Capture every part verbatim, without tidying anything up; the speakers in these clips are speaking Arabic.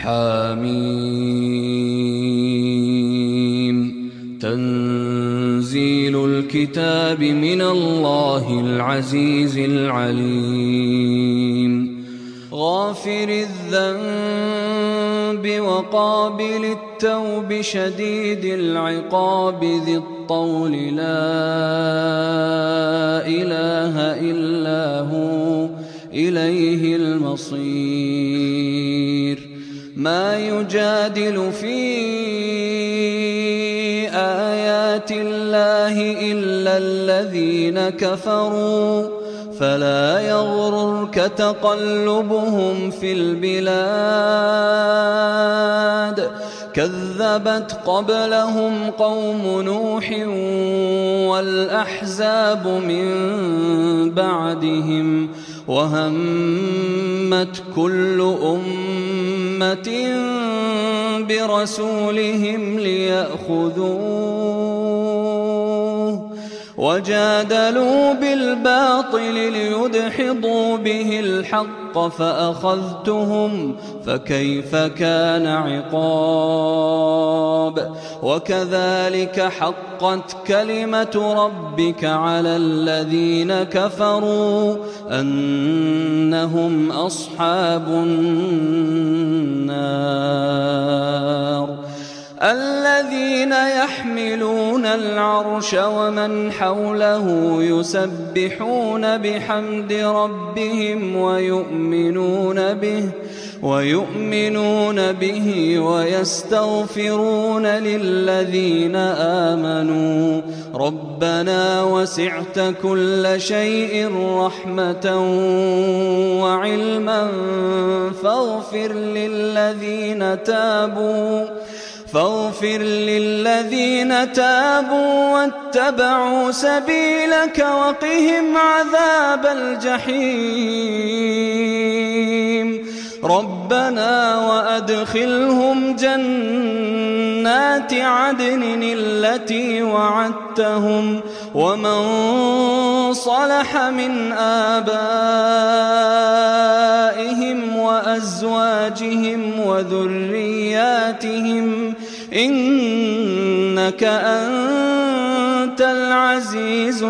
حم تنزيل الكتاب من الله العزيز العليم غافر الذنب وقابل التوب شديد العقاب ذي الطول لا إله إلا هو إليه المصير ما يجادل في آيات الله إلا الذين كفروا فلا يغررك تقلبهم في البلاد كذبت قبلهم قوم نوح والأحزاب من بعدهم وهمت كل أمة برسولهم ليأخذوه وجادلوا بالباطل ليدحضوا به الحق فأخذتهم فكيف كان عقاب وكذلك حقت كلمة ربك على الذين كفروا أنهم أصحاب النار الذين يحملون العرش ومن حوله يسبحون بحمد ربهم ويؤمنون به ويؤمنون به ويستغفرون للذين آمنوا ربنا وسعت كل شيء رحمة وعلما فاغفر للذين تابوا فاغفر للذين تابوا واتبعوا سبيلك وقهم عذاب الجحيم ربنا وأدخلهم جنات عدن التي وعدتهم ومن صلح من آبائهم وأزواجهم وذرياتهم إنك أنت العزيز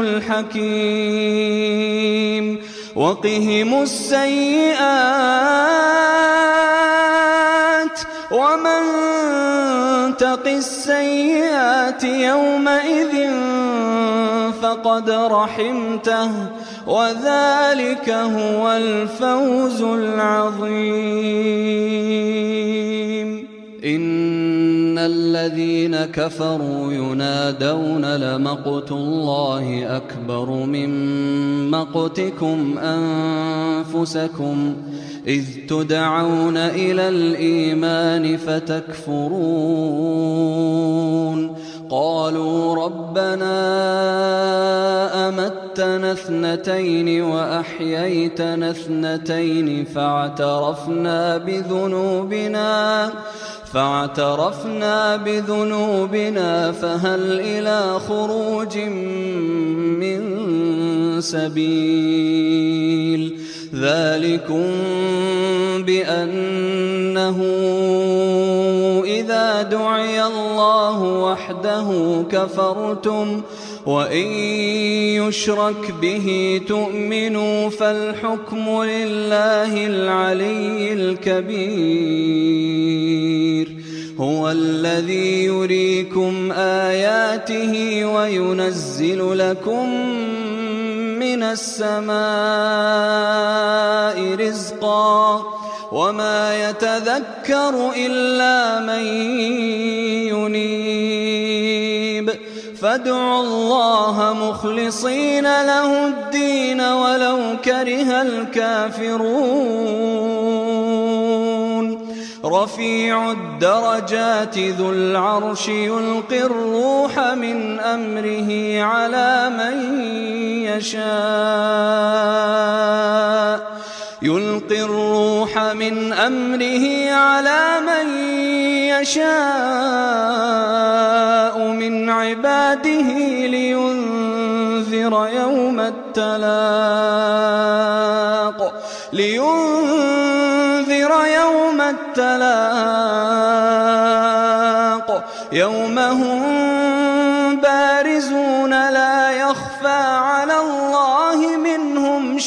الحكيم وقهم السيئات ومن تق السيئات يومئذ فقد رحمته وذلك هو الفوز العظيم إن الذين كفروا ينادون لمقت الله أكبر من مقتكم أنفسكم إذ تدعون إلى الإيمان فتكفرون قالوا ربنا أمتنا اثنتين وأحييتنا اثنتين فاعترفنا بذنوبنا فاعترفنا بذنوبنا فهل إلى خروج من سبيل ذلكم بأنه إذا دعي الله وحده كفرتم وإن يشرك به تؤمنوا فالحكم لله العلي الكبير هو الذي يريكم آياته وينزل لكم من السماء رزقا وما يتذكر إلا من ينيب فادعوا الله مخلصين له الدين ولو كره الكافرون رفيع الدرجات ذو العرش يلقي الروح من أمره على من يشاء يلقي الروح من أمره على من يشاء من عباده لينذر يوم التلاق لينذر يوم التلاق يوم هم بارزون لا يخفى على الله منهم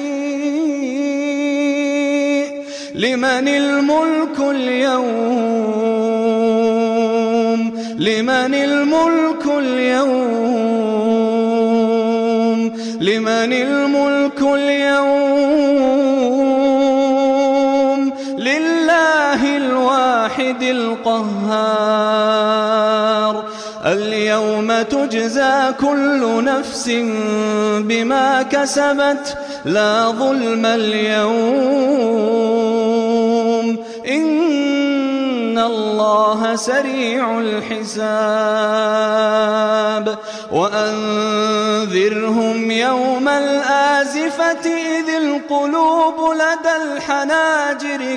شيء لمن الملك اليوم لمن الملك اليوم لمن الملك اليوم لله الواحد القهار اليوم تجزى كل نفس بما كسبت لا ظلم اليوم إن الله سريع الحساب وأنذرهم يوم الآزفة إذ القلوب لدى الحناجر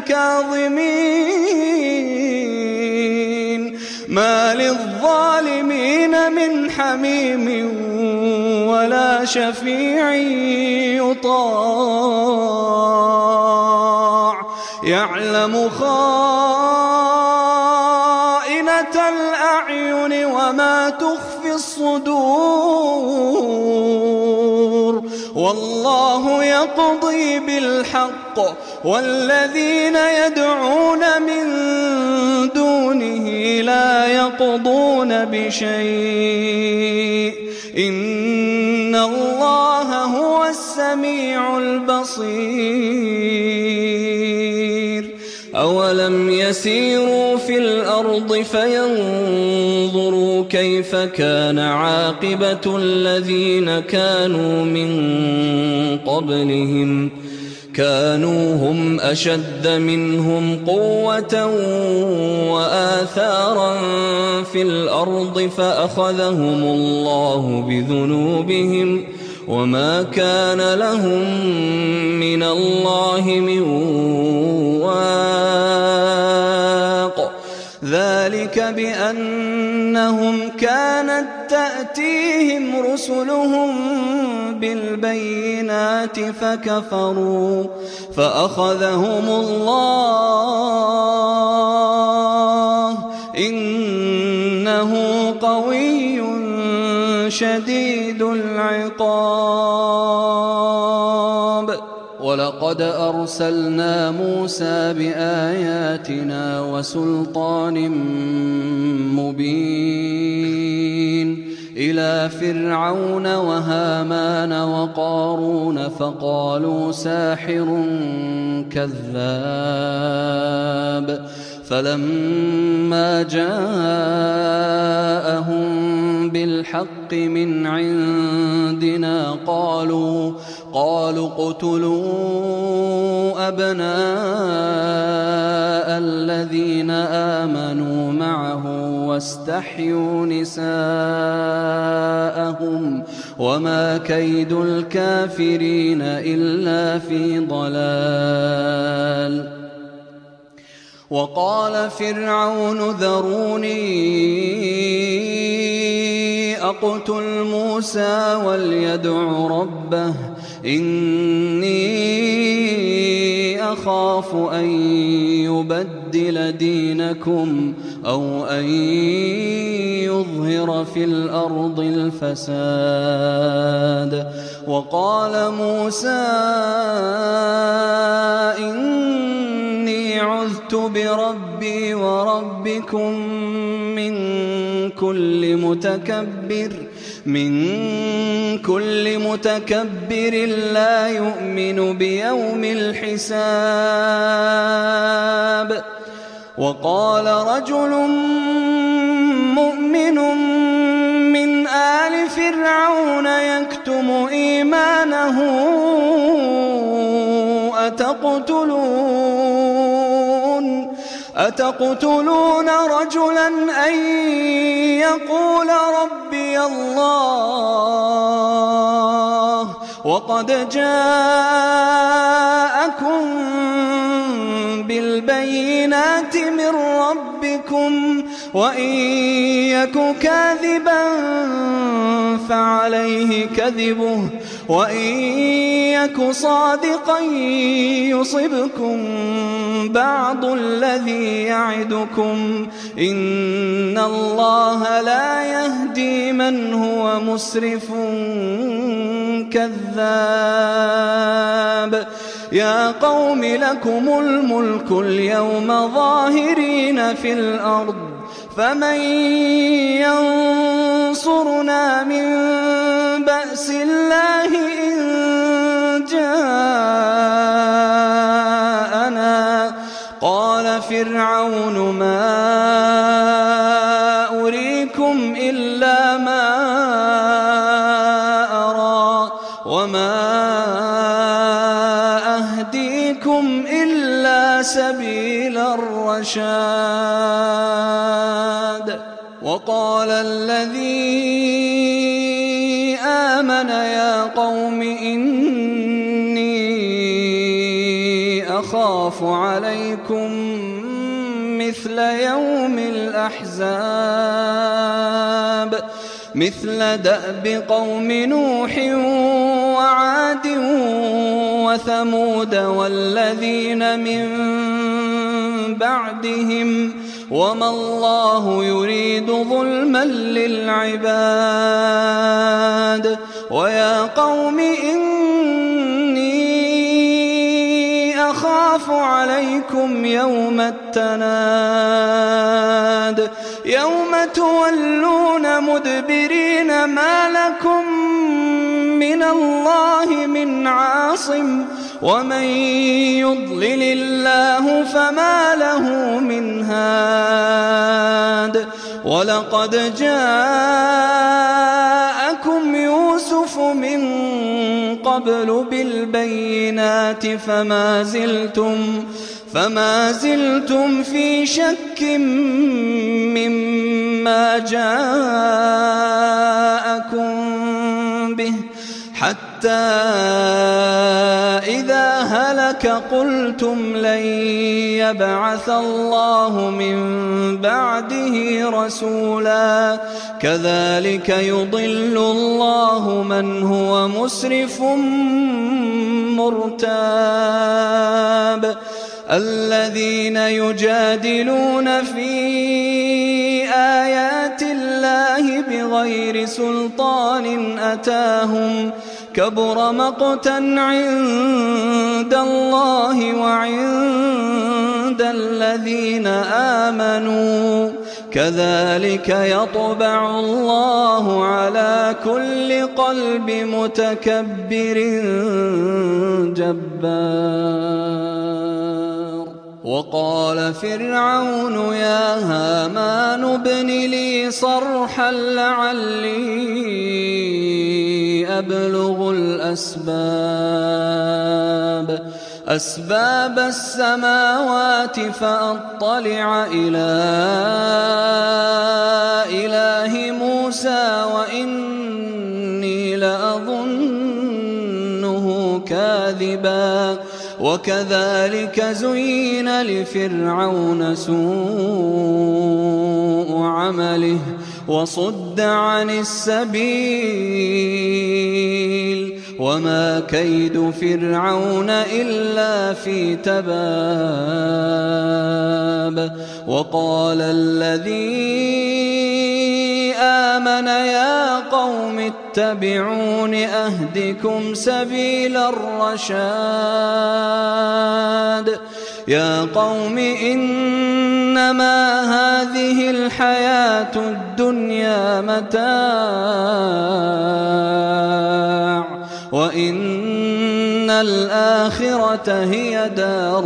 كاظمين ما للظالمين من حميم ولا شفيع يطاع يعلم خائنة الأعين وما تخفي الصدور والله يقضي بالحق والذين يدعون من دونه لا يقضون بشيء إن الله هو السميع البصير أولم يسيروا في الأرض فينظروا كيف كان عاقبة الذين كانوا من قبلهم كانوا هم أشد منهم قوة وآثارا في الأرض فأخذهم الله بذنوبهم وما كان لهم من الله من واق ذلك بأنهم كانت تأتيهم رسلهم بالبينات فكفروا فأخذهم الله إنه قوي شديد العقاب ولقد أرسلنا موسى بآياتنا وسلطان مبين إلى فرعون وهامان وقارون فقالوا ساحر كذاب فلما جاءهم بالحق من عندنا قالوا قالوا اقتلوا أبناء الذين آمنوا معه واستحيوا نساءهم وما كيد الكافرين إلا في ضلال وقال فرعون ذروني أقتل موسى وليدع ربه إني أخاف أن يبدل دينكم أو أن يظهر في الأرض الفساد وقال موسى إني عذت بربي وربكم من كل متكبر من كل متكبر لا يؤمن بيوم الحساب وقال رجل مؤمن من آل فرعون يكتم إيمانه أتقتلون أتقتلون رجلا أن يقول ربي الله وقد جاءكم بالبينات من ربكم وإن يك كاذبا فعليه كذبه وإن يك صادقا يصبكم بعض الذي يعدكم إن الله لا يهدي من هو مسرف كذاب. يا قوم لكم الملك اليوم ظاهرين في الأرض فمن ينصرنا من بأس الله إن جاءنا. قال فرعون ما أريكم إلا ما أرى وما أهديكم إلا سبيل الرشاد. وقال الذي آمن يا قوم إني أخاف عليكم مثل يوم الأحزاب مثل دأب قوم نوح وعاد وثمود والذين من بعدهم وما الله يريد ظلما للعباد. ويا قوم إني أخاف عليكم يوم التناد يوم تولون مدبرين ما لكم من الله من عاصم ومن يضلل الله فما له من هاد. ولقد جاءكم يوسف من قبل بالبينات فما زلتم فما زلتم في شك مما جاءكم به حتى إذا هلك قلتم لن يبعث الله من بعده رسولا كذلك يضل الله من هو مسرف مرتاب. الذين يجادلون في آيات الله بغير سلطان أتاهم كبر مقتا عند الله وعند الذين آمنوا كذلك يطبع الله على كل قلب متكبر جبار. وقال فرعون يا هامان ابن لي صرحا لعلي أبلغ الأسباب أسباب السماوات فأطلع إلى إله موسى وإني لأظنه كاذبا. وكذلك زين لفرعون سوء عمله وصد عن السبيل وما كيد فرعون إلا في تباب. وقال الذي آمن يا قوم اتبعون أهدكم سبيل الرشاد. يا قوم إنما هذه الحياة الدنيا متاع وإن الآخرة هي دار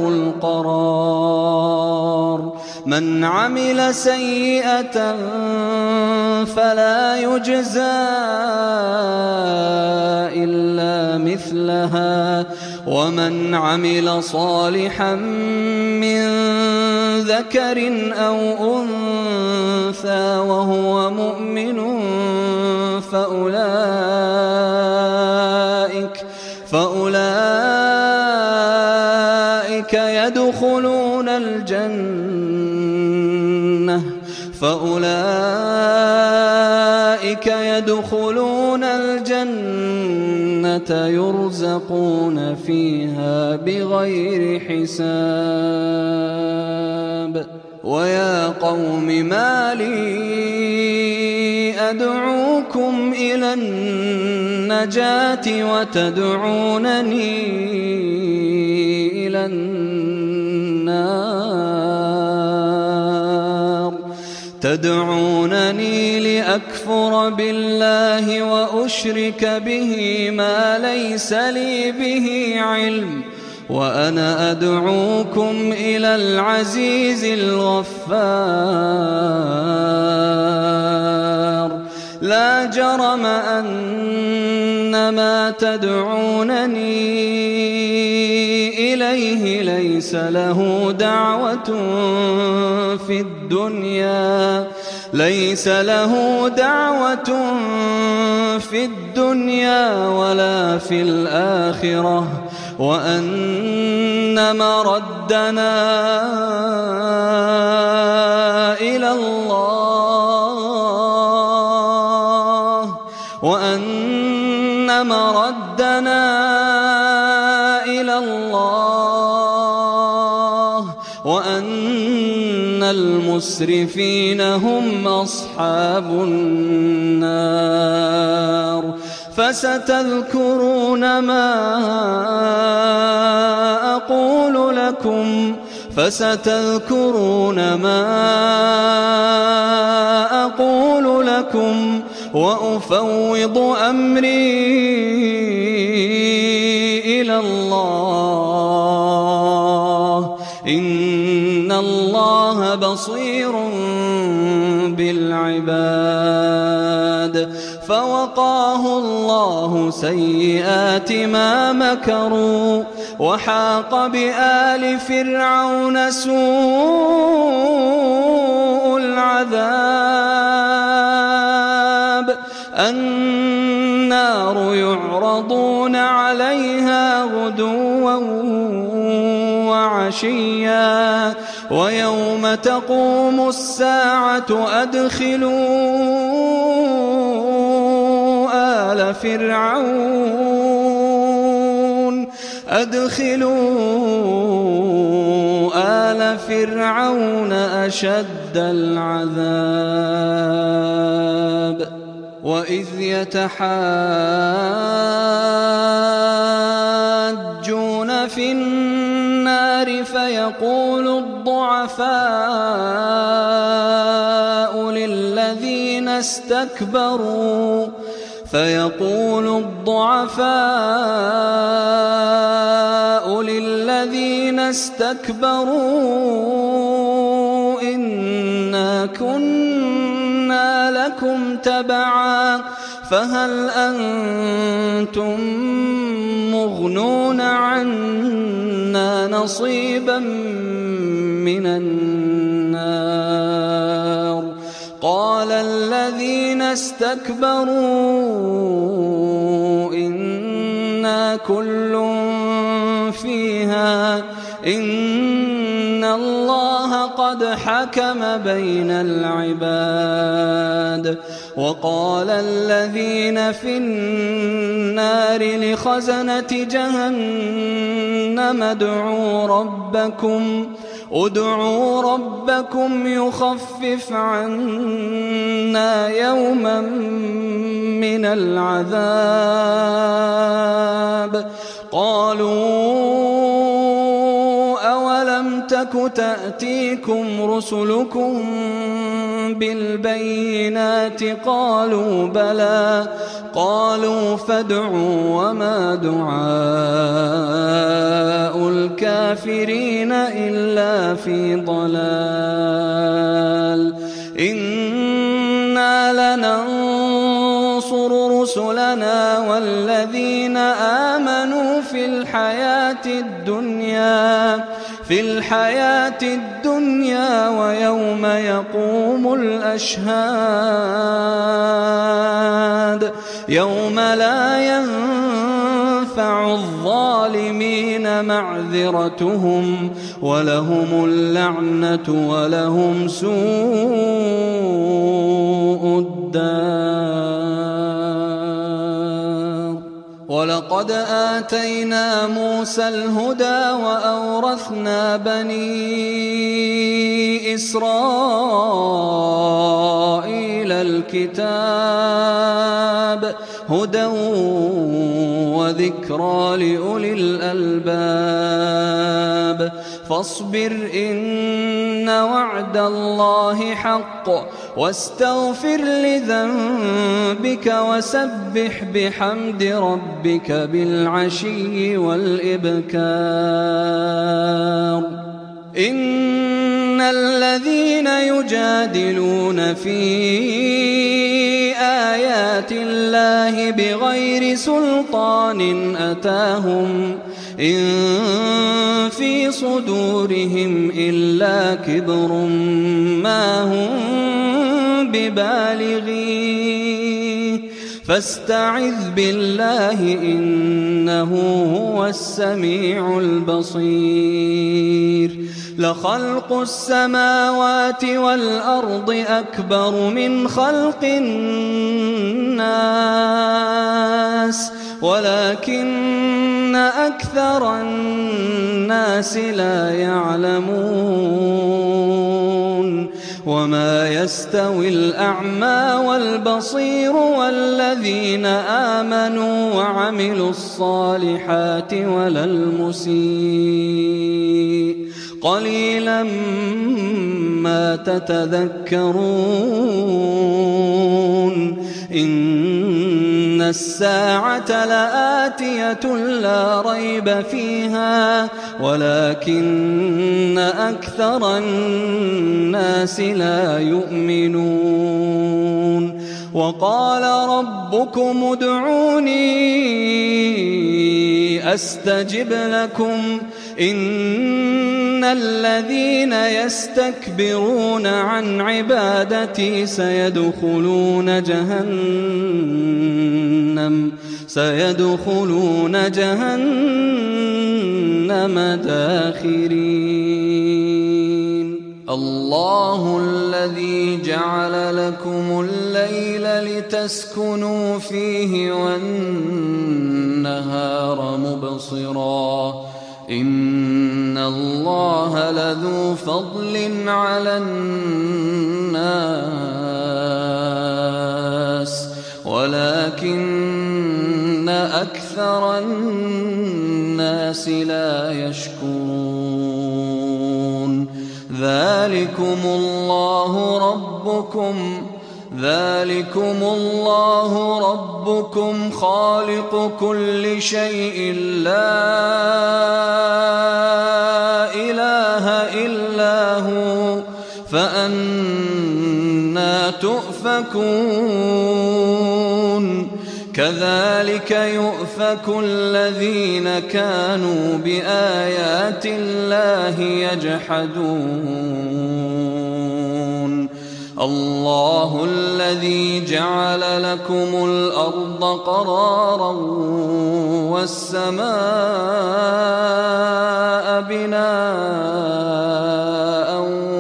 القرار. من عمل سيئة فلا يجزى إلا مثلها ومن عمل صالحا من ذكر أو أنثى وهو مؤمن فأولئك, فأولئك يدخلون الجنة فأولئك يدخلون الجنة يرزقون فيها بغير حساب. ويا قوم ما لي أدعوكم إلى النجاة وتدعونني إلى النار تدعونني لأكفر بالله وأشرك به ما ليس لي به علم وأنا أدعوكم إلى العزيز الغفار. لا جرم أن ما تدعونني إليه ليس له دعوة في الدنيا ليس له دعوة في الدنيا ولا في الآخرة وأن مردنا إلى الله وأن مردنا إلى الله وأن المسرفين هم أصحاب النار. فستذكرون ما أقول لكم فستذكرون ما أقول لكم وأفوض أمري إلى الله إن الله بصير بالعباد. فوقاه الله سيئات ما مكروا وحاق بآل فرعون سوء العذاب. النار يعرضون عليها غدوا وعشيا ويوم تقوم الساعة أدخلوا آل فرعون أدخلوا آل فرعون أشد العذاب. وإذ يتحاجون في النار فيقول الضعفاء للذين استكبروا فيقول الضعفاء للذين استكبروا إنا كنا لكم تبعا فهل أنتم مغنون عنا نصيبا من النار. قال الذين استكبروا إنا كل فيها إن الله قد حكم بين العباد. وقال الذين في النار لخزنة جهنم ادعوا ربكم ادعوا ربكم يخفف عنا يوما من العذاب. قالوا أولم تك تأتيكم رسلكم بالبينات قالوا بلى قالوا فادعوا وما دعاء الكافرين إلا في ضلال. إنا لننصر رسلنا والذين آمنوا في الحياة الدنيا في الحياة الدنيا ويوم يقوم الأشهاد يوم لا ينفع تنفع الظالمين معذرتهم ولهم اللعنة ولهم سوء الدار. ولقد آتينا موسى الهدى وأورثنا بني إسرائيل الكتاب هدى وذكرى لأولي الألباب. فاصبر إن وعد الله حق واستغفر لذنبك وسبح بحمد ربك بالعشي والإبكار. إن الذين يجادلون في آيات الله بغير سلطان أتاهم إن في صدورهم إلا كبر ما هم ببالغيه فاستعذ بالله إنه هو السميع البصير. لخلق السماوات والأرض أكبر من خلق الناس ولكن أكثر الناس لا يعلمون. وما يستوي الأعمى والبصير والذين آمنوا وعملوا الصالحات ولا المسيء قليلا ما تتذكرون. إن الساعة لآتية لا ريب فيها ولكن أكثر الناس لا يؤمنون. وقال ربكم ادعوني أستجب لكم إن الذين يستكبرون عن عبادتي سيدخلون جهنم سيدخلون جهنم داخرين. الله الذي جعل لكم الليل لتسكنوا فيه والنهار مبصرا إن الله لذو فضل على الناس ولكن أكثر الناس لا يشكرون. ذلكم الله ربكم ذلكم الله ربكم خالق كل شيء لا إله إلا هو فأنى تؤفكون. كذلك يؤفك الذين كانوا بآيات الله يجحدون. الله الذي جعل لكم الأرض قرارا والسماء بناء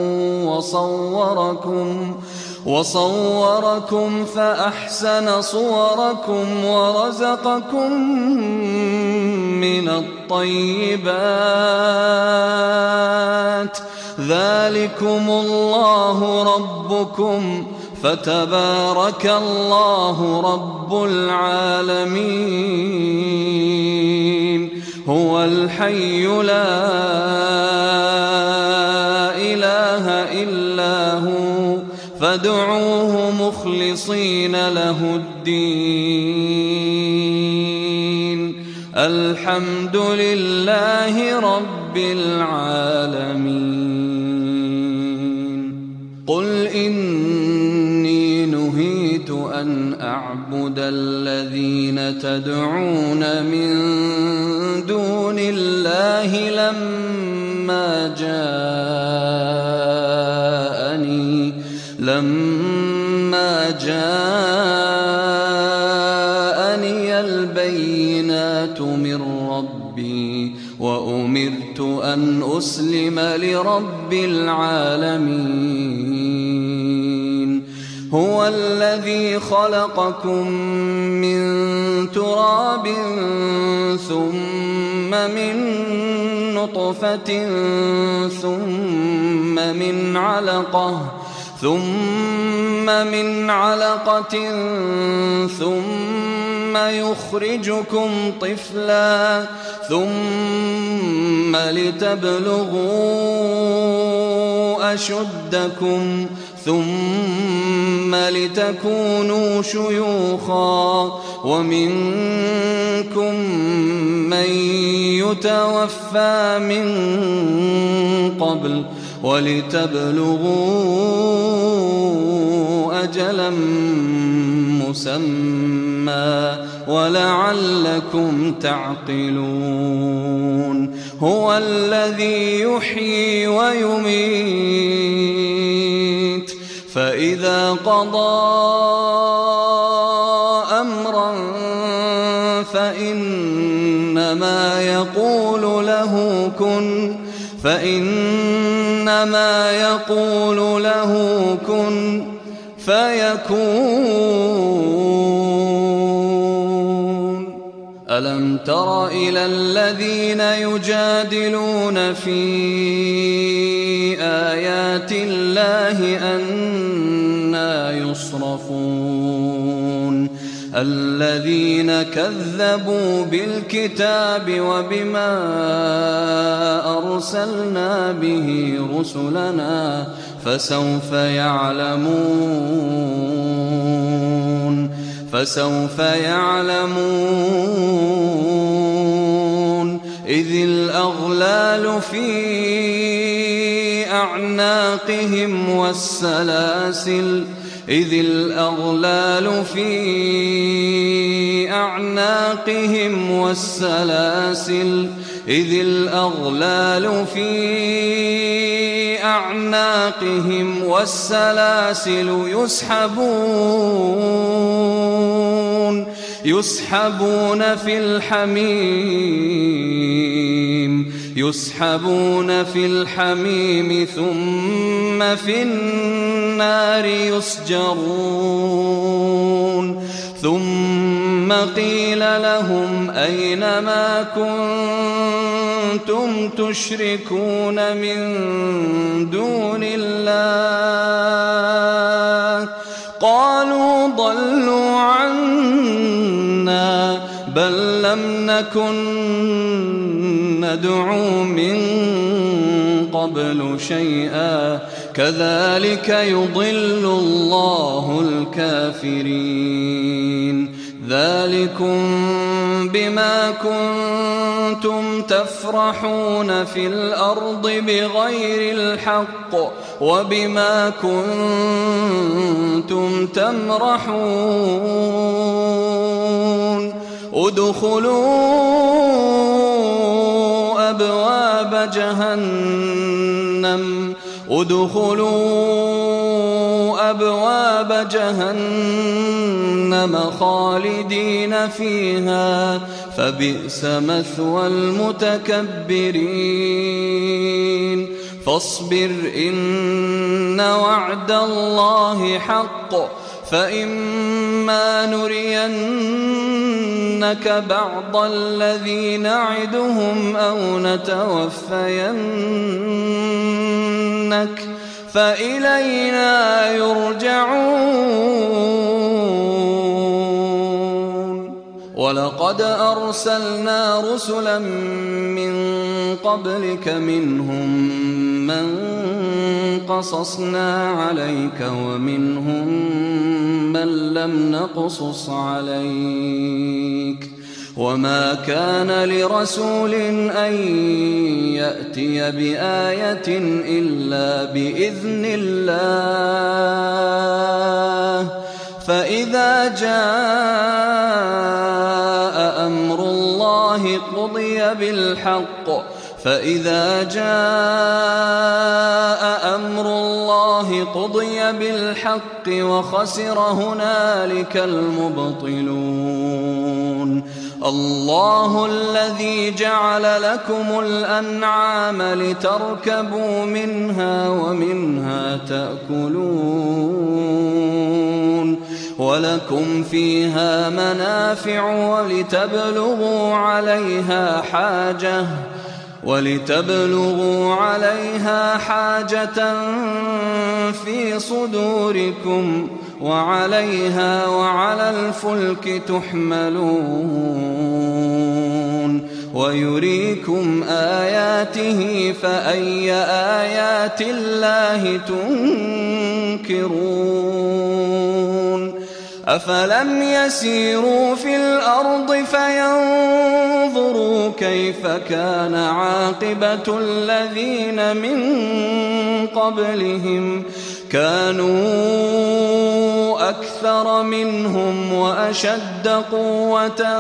وصوركم وصوركم فأحسن صوركم ورزقكم من الطيبات. ذلكم الله ربكم فتبارك الله رب العالمين. هو الحي لا إله إلا هو فادعوه مخلصين له الدين. الحمد لله رب العالمين. قل إني نهيت أن أعبد الذين تدعون من دون الله لما جاءني لما جاءني البينات من أسلم لرب العالمين هو الذي خلقكم من تراب ثم من نطفة ثم من علقة ثم من علقة ثم يخرجكم طفلا ثم لتبلغوا أشدكم ثم لتكونوا شيوخا ومنكم من يتوفى من قبل ولتبلغوا أجلا مسمى ولعلكم تعقلون هو الذي يحيي ويميت فإذا قضى أمرا فإنما يقول له كن فإنما يقول له كن فيكون ألم تر إلى الذين يجادلون في آيات الله أنى يصرفون الذين كذبوا بالكتاب وبما أرسلنا به رسلنا فسوف يعلمون فسوف يعلمون إذ الأغلال في أعناقهم والسلاسل إذ الأغلال في أعناقهم والسلاسل إذ الأغلال في أعناقهم والسلاسل يسحبون يسحبون في الحميم يسحبون في الحميم ثم في النار يسجرون ثم قيل لهم أين ما كنتم تشركون من دون الله قالوا ضلوا عنا بل لم نكن ندعو من قبل شيئا كذلك يضل الله الكافرين ذلكم بما كنتم تفرحون في الأرض بغير الحق وبما كنتم تمرحون ادخلوا أبواب جهنم ادخلوا أبواب جهنم خالدين فيها فبئس مثوى المتكبرين فاصبر إن وعد الله حق فإما نرينك بعض الذي نعدهم أو نتوفينك فإلينا يرجعون ولقد أرسلنا رسلا من قبلك منهم من قصصنا عليك ومنهم من لم نقصص عليك وما كان لرسول أن يأتي بآية إلا بإذن الله فإذا جاء أمر الله قضي بالحق فإذا جاء أمر الله قضي بالحق وخسر هنالك المبطلون الله الذي جعل لكم الأنعام لتركبوا منها ومنها تأكلون ولكم فيها منافع ولتبلغوا عليها حاجة ولتبلغوا عليها حاجة في صدوركم وعليها وعلى الفلك تحملون ويريكم آياته فأي آيات الله تنكرون أفلم يسيروا في الأرض فينظروا كيف كان عاقبة الذين من قبلهم كانوا أكثر منهم وأشد قوة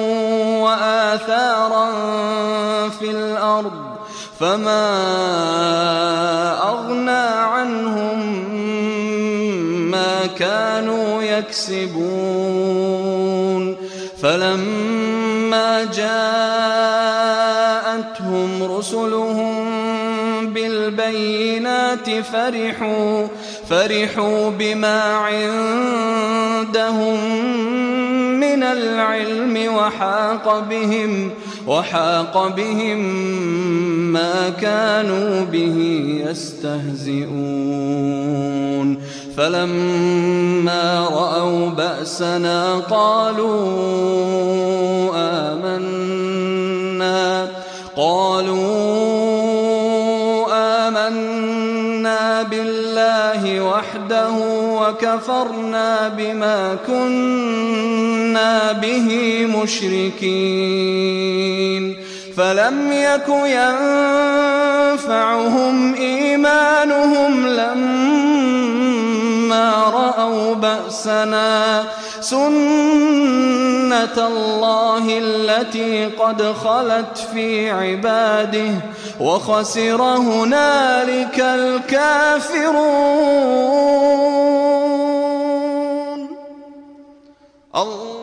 وآثارا في الأرض فما أغنى عنهم ما كانوا يكسبون فلما جاءتهم رسلهم بالبينات فرحوا فرحوا بما عندهم من العلم وحاق بهم وحاق بهم ما كانوا به يستهزئون فلما رأوا بأسنا قالوا آمنا قالوا آمنا بالله وحده وكفرنا بما كنا به مشركين فلم يك ينفعهم إيمانهم لما رأوا بأسنا سنة الله التي قد خلت في عباده وخسر هنالك الكافرون. الله